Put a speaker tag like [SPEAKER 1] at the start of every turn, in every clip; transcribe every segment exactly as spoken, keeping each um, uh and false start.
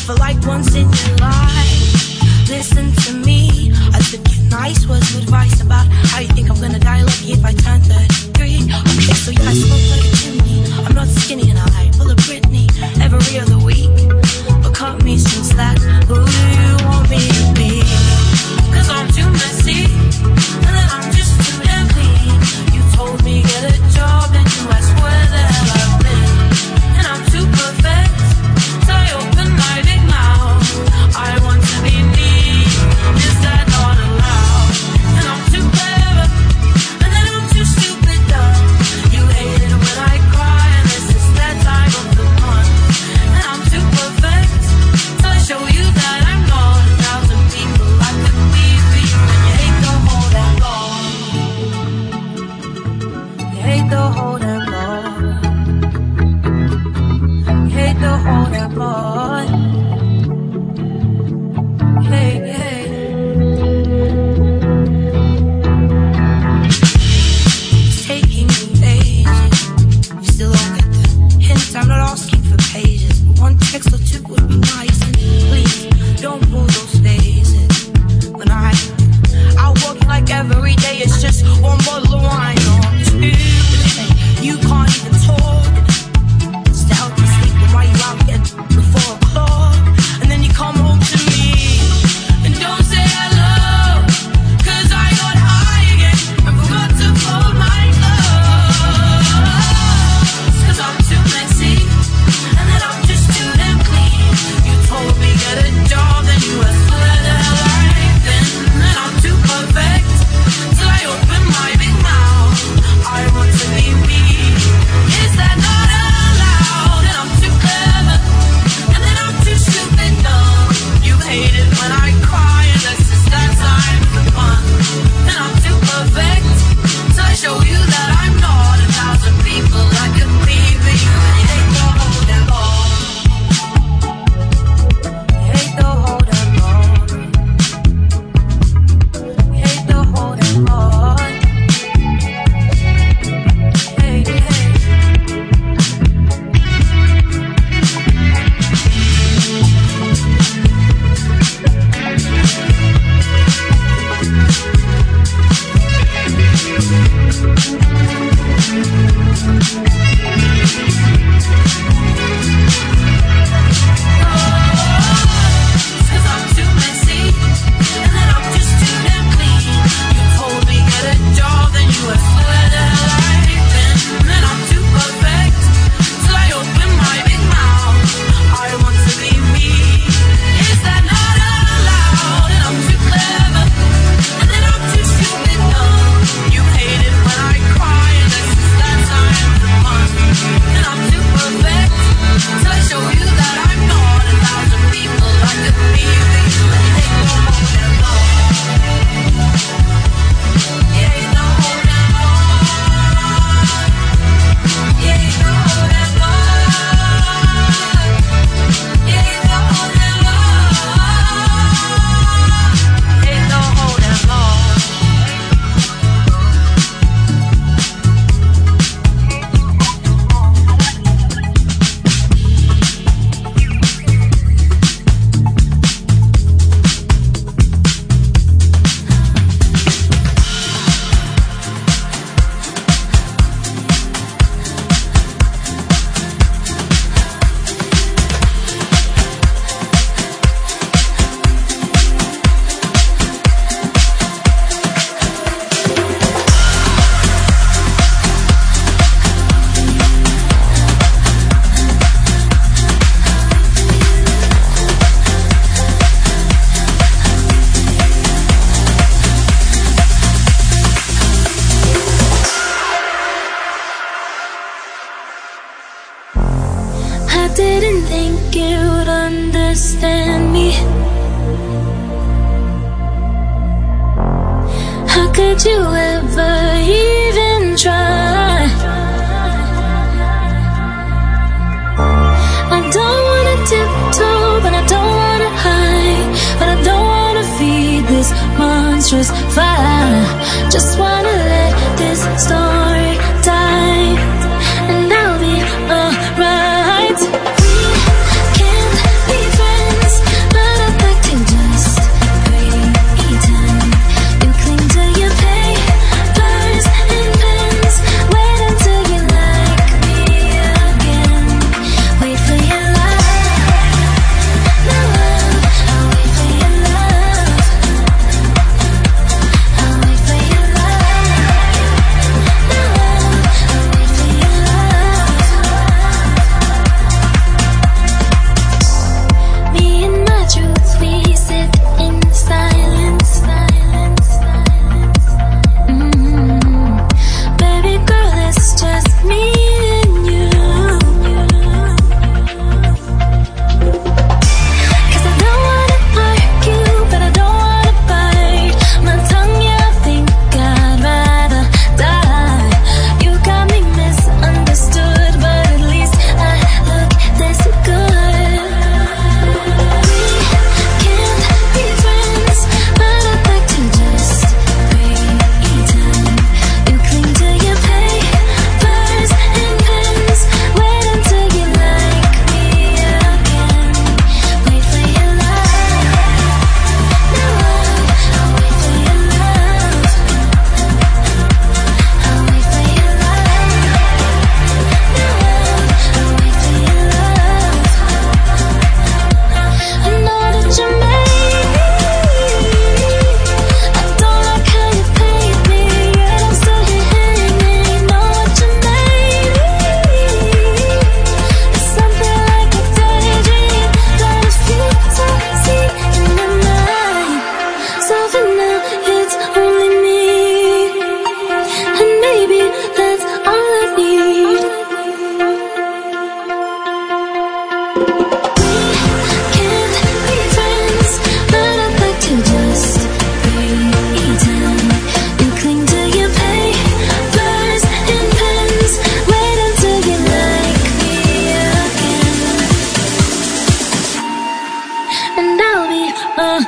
[SPEAKER 1] for like once in your life. Listen to me, I took your nice words of advice about how you think I'm gonna die lucky if I turn thirty-three. Okay, so yeah, I smoke like a chimney. I'm not skinny and I pull a Britney every other week. But cut me some slack, who do you want me to be? Cause I'm too messy, and then I'm just too damn clean. You told me get a job, and you asked where the hell I've been. And I'm too perfect, so I open my big mouth. I want to be me, is that not allowed? And I'm too clever, and then I'm too stupid dumb. You hate it when I cry, and this is that time of the month. And I'm too perfect, so I show you that I'm not a thousand people I could be for you. And you hate the whole damn law. You hate the whole damn law. You hate the whole damn law. Hey, hey. It's taking me ages. You still don't get the hint. I'm not asking for pages, but one text or two would be nice. And please don't pull those faces. When I out working like every day, it's just one bottle of wine or two. You can't even talk. Stay out to sleep, and why you out here before o'clock? And then you come home to me and don't say hello, cause I got high again and forgot to fold my clothes. Cause I'm too messy, and then I'm just too damn clean. You told me get a job, then you asked where the hell I've been. And I'm too perfect, till I open my big mouth. I want to be me, is that not allowed? And I'm too clever, and then I'm too stupid dumb. You hate it when I cry, and that's just that time of the month. And I'm too perfect, so I show you that I'm not a thousand people I could be for you. And you hate the whole damn law. You hate the whole damn law. You hate the whole damn law. Hey, hey. Cause I'm too messy, and then I'm just too damn clean. You told me get a job, then you asked where the hell I've been. And then I'm too perfect, till I open my big mouth. I want to be me, is that not allowed? And I'm too clever, and then I'm too stupid dumb. You hate it when I cry, and that's just that time of the month. And I'm too perfect, till I show you that I'm not a thousand people I could be for you. And you hate the whole damn law. You hate the whole damn law. You hate the whole damn law. You hate the whole damn law. Hate the whole damn law.
[SPEAKER 2] I didn't think you'd understand me. How could you ever even try? I don't wanna tiptoe, but I don't wanna hide. But I don't wanna feed this monstrous fire. Just wanna let this story die, and I'll be alright. We can't be friends.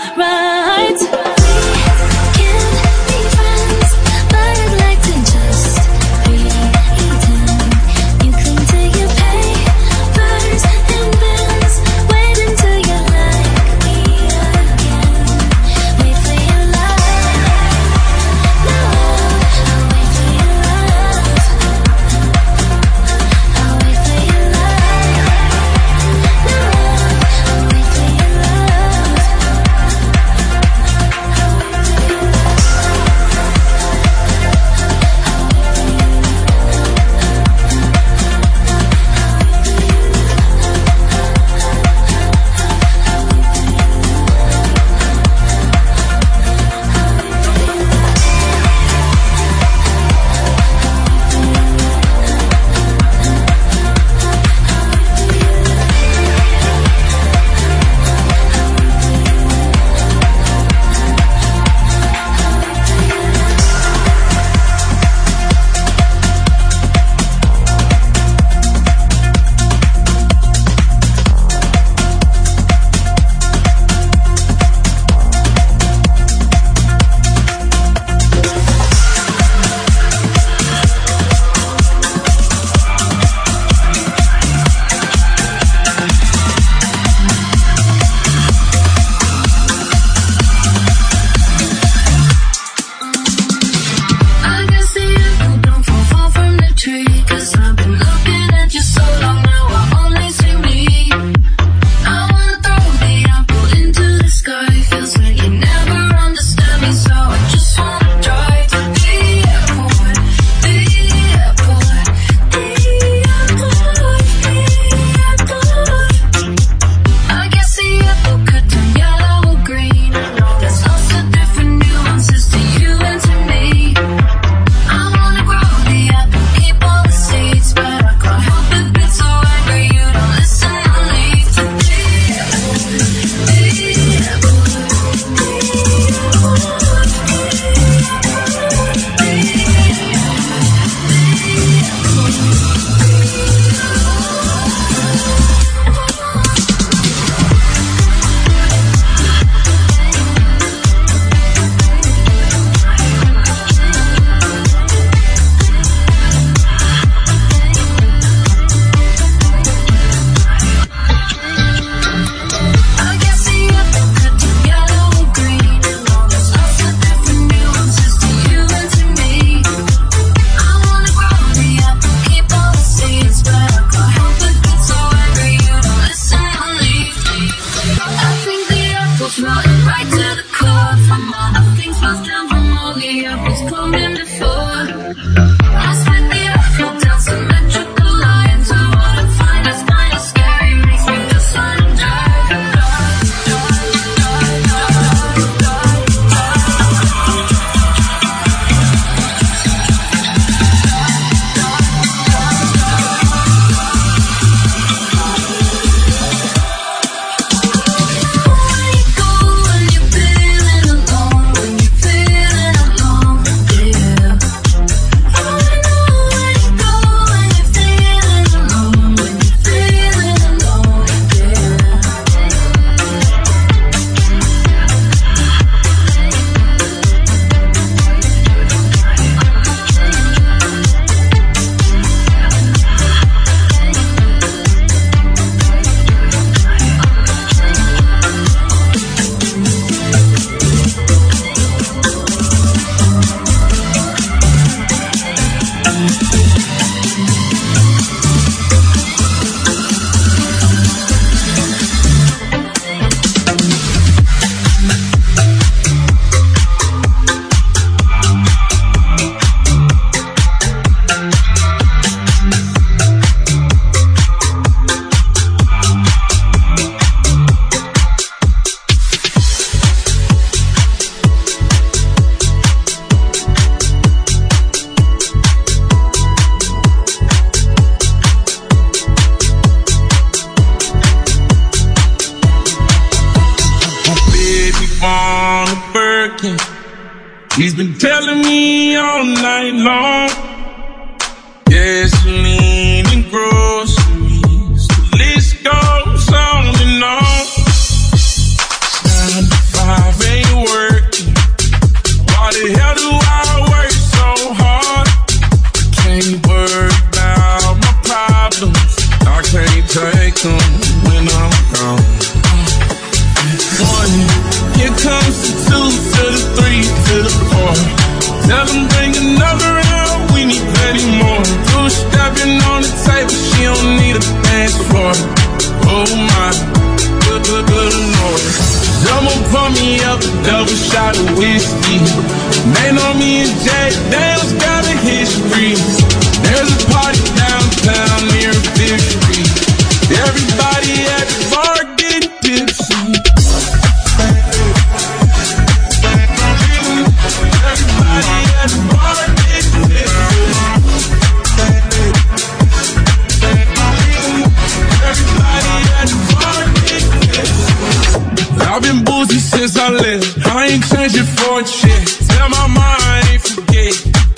[SPEAKER 3] He's been telling me all night long, gasoline and groceries, the list goes on and on. It's nine to five. pour me up a double shot of whiskey. They know me and Jay Dale's got a history. There's a party downtown near Fifth Street. Everybody at the bar getting tipsy. Everybody at the bar getting tipsy. Everybody at the bar getting tipsy. I've been boozy since I left. I ain't changing for a check. Tell my mom I ain't forget.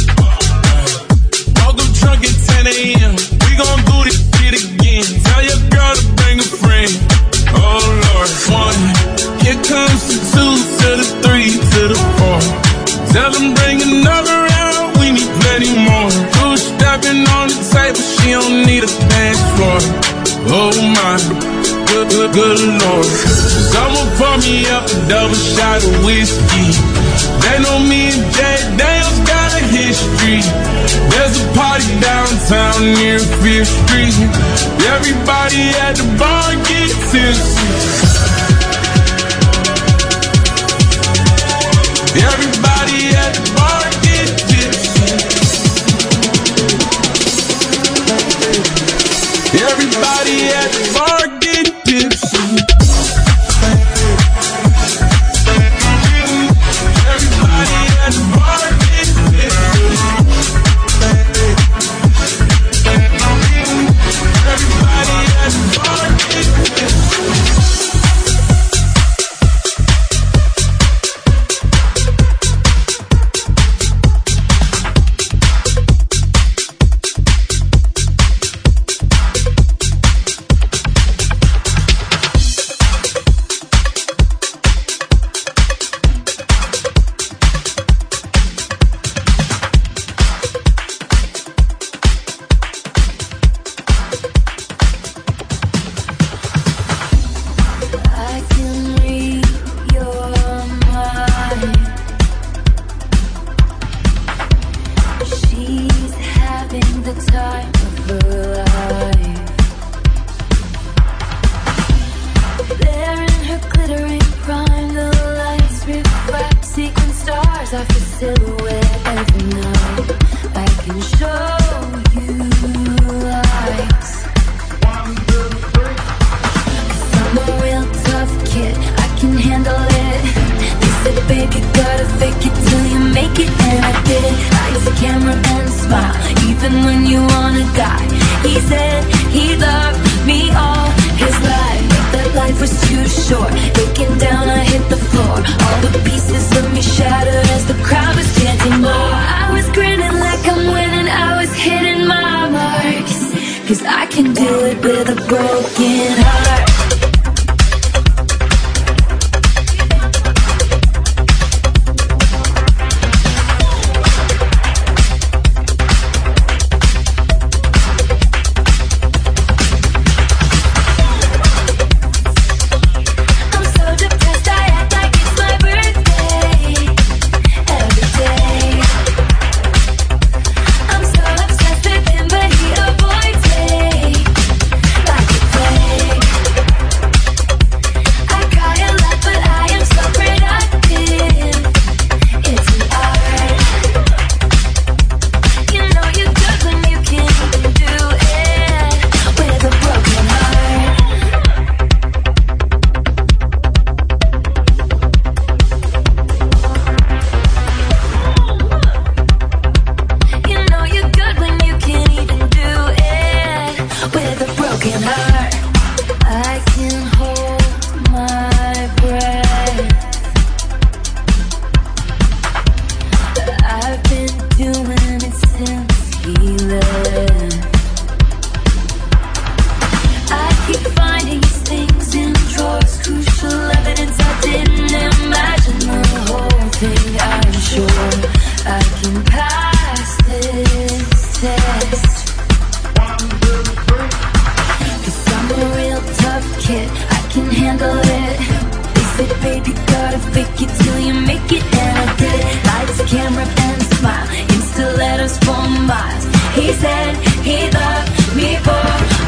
[SPEAKER 3] Woke up drunk at ten a.m. We gon' do this shit again. Tell your girl to bring a friend. Oh Lord, one. Here comes the two to the three to the four. Tell them bring another round. We need plenty more. Two stepping on the table. She don't need a dance floor. Oh my, good, good, good Lord. Someone pour me up a double shot of whiskey. They know me and Jay Dale's got a history. There's a party downtown near Fifth Street. Everybody at the bar get tipsy. Everybody at the bar get tipsy. Everybody at the bar get tipsy. Everybody at the bar get tipsy. Everybody at the bar get tipsy.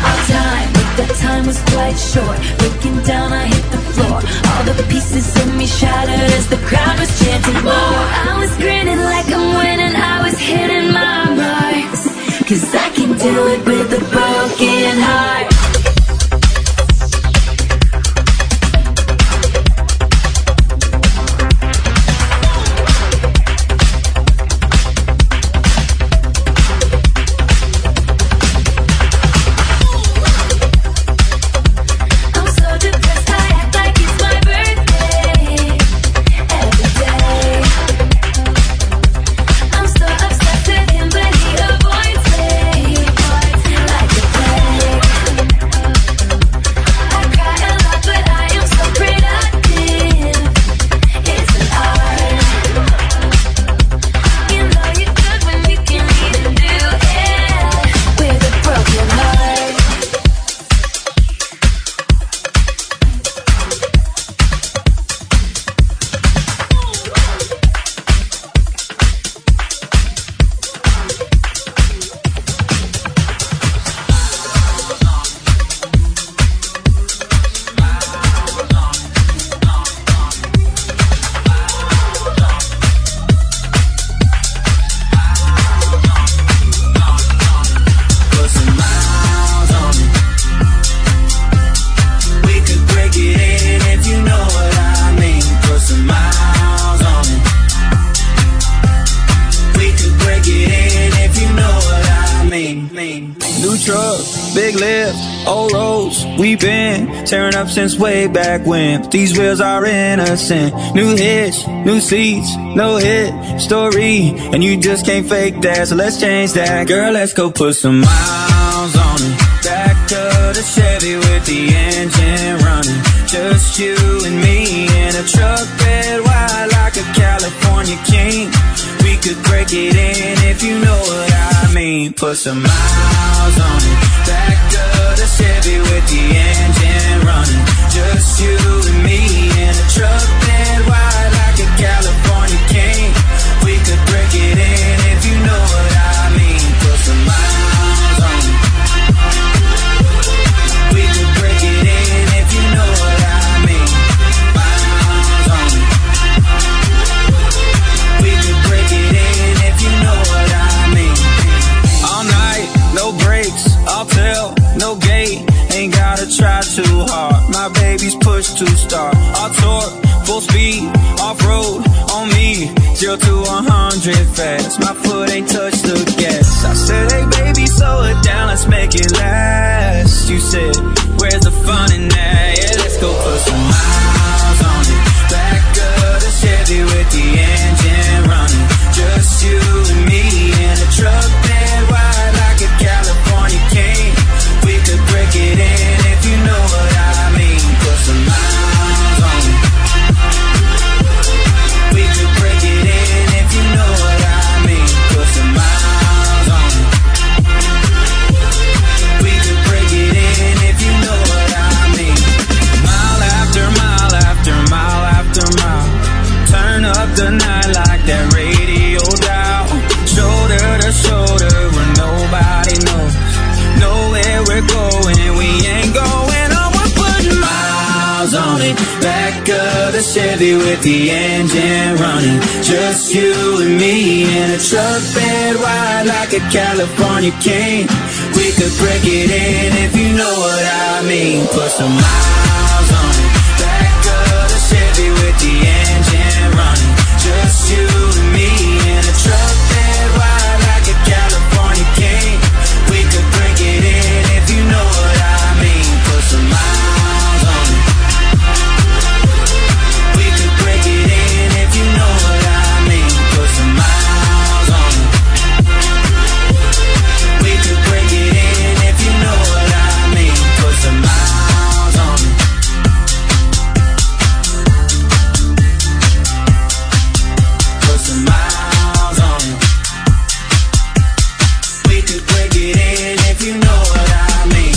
[SPEAKER 2] was quite short. Breaking down, I hit the floor. All the pieces of me
[SPEAKER 4] Old roads we've been tearing up since way back when. But these wheels are innocent. New hits, new seats, no hit story, and you just can't fake that. So let's change that. Girl, let's go put some miles on it. Back of the Chevy with the engine running. Just you and me in a truck bed wide like a California king. We could break it in if you know what I mean. Put some miles on it. Back of the Chevy with the engine running. Just you and me in a truck bed wide like a California king. We could break it in if you know what I mean. Put some miles on it. We could break it in if you know what I mean. Miles on it. We could break it in if you know what I mean. All night, no breaks, I'll tell, no gate. Ain't gotta try too hard. My baby's pushed to start. I'll torque, full speed, off-road on me. Zero to a hundred fast. My foot ain't touched the gas. I said, hey baby, slow it down, let's make it last. You said, where's the fun in that? Yeah, let's go put some miles on it. Back of the Chevy with the engine running. Just you and me in a truck bed wide like a California king. We could break it in if you know what I mean. Put some miles on it. We could break it in if you know what I mean. Put some miles on it. We could break it in if you know what I mean. Mile after mile after mile after mile. Turn up the night like that radio dial. Shoulder to shoulder where nobody knows. Nowhere we're going, we ain't going on. We're putting miles on it. Back of the Chevy with the engine running. Just you and me in a truck bed wide like a California king. We could break it in if you know what I mean. Put some miles on it. Back of the Chevy with the engine running. Just you and me in a truck bed wide like a California king. We could break it in if you know what I mean. Put some miles on it. We could break it in if you know what I mean. Put some miles on it. We could break it in if you know what I mean. Put some miles on it. Put some miles on it. We could break it in if you know what I mean.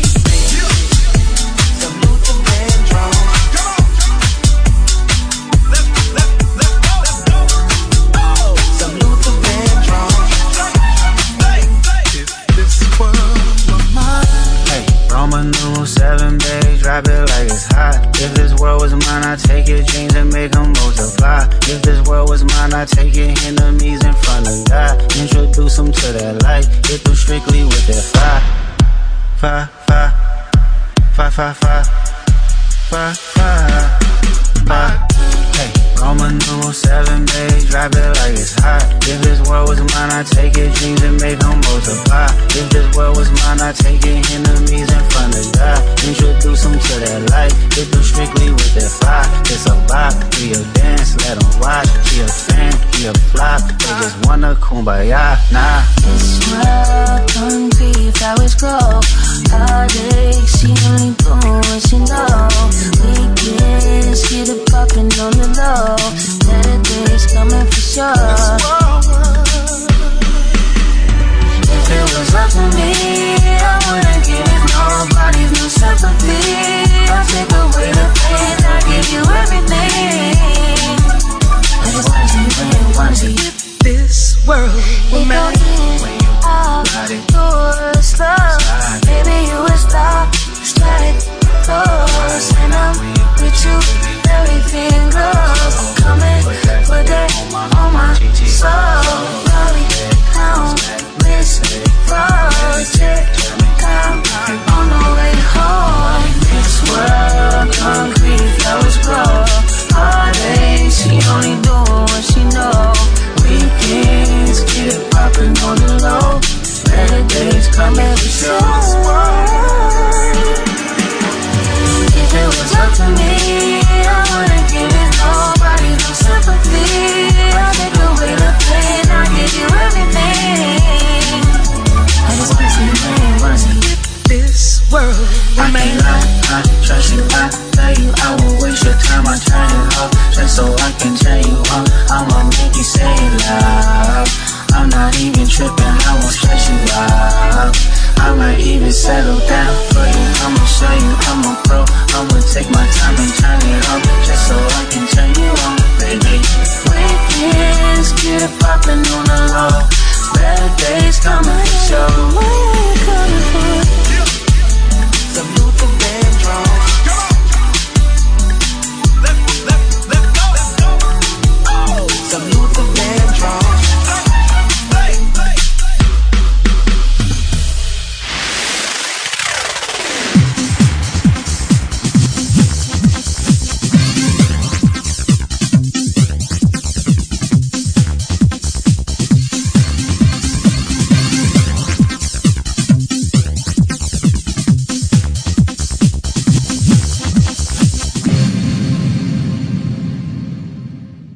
[SPEAKER 4] Some Luther Vandross. Some Luther Vandross. If this world were mine. Hey, Roman numeral seven, babe, drop it like it's hot. If this world was mine, I'd take your dreams and make them multiply. If this world was mine, I'd take your enemies in front of God. Introduce them to that light. Hit them strictly with that fire. Fire, fire, fire, fire, fire, fire, fire, fire. Hey, Roman numeral seven, babe, drop it like it's hot. If this world was mine, I'd take your dreams and make them multiply. If this world was mine, I'd take your enemies in front of God. Introduce them to that light. Hit them strictly with that fire. It's a vibe, we a dance, let them watch. She a fan, he a flop. They just wanna kumbaya, nah.
[SPEAKER 2] This world don't be flowers grow. Heartache, she only doing what she know. Weekends, get it poppin' on the low. Better days coming for sure. If it was up to me, I wouldn't give nobody's no sympathy. I'll take away the pain, I'll give you everything. I just wanna see you play, wanna see you.
[SPEAKER 1] This world will
[SPEAKER 2] mine. Out doors, slow. Baby, you would stop, slide close, and I'm
[SPEAKER 5] I tell you I won't waste your time, I turn it off just so I can tell you on. I'ma make you say it loud. I'm not even tripping, I won't stress you out. I might even settle down for you. I'ma show you I'm a pro. I'ma take my time and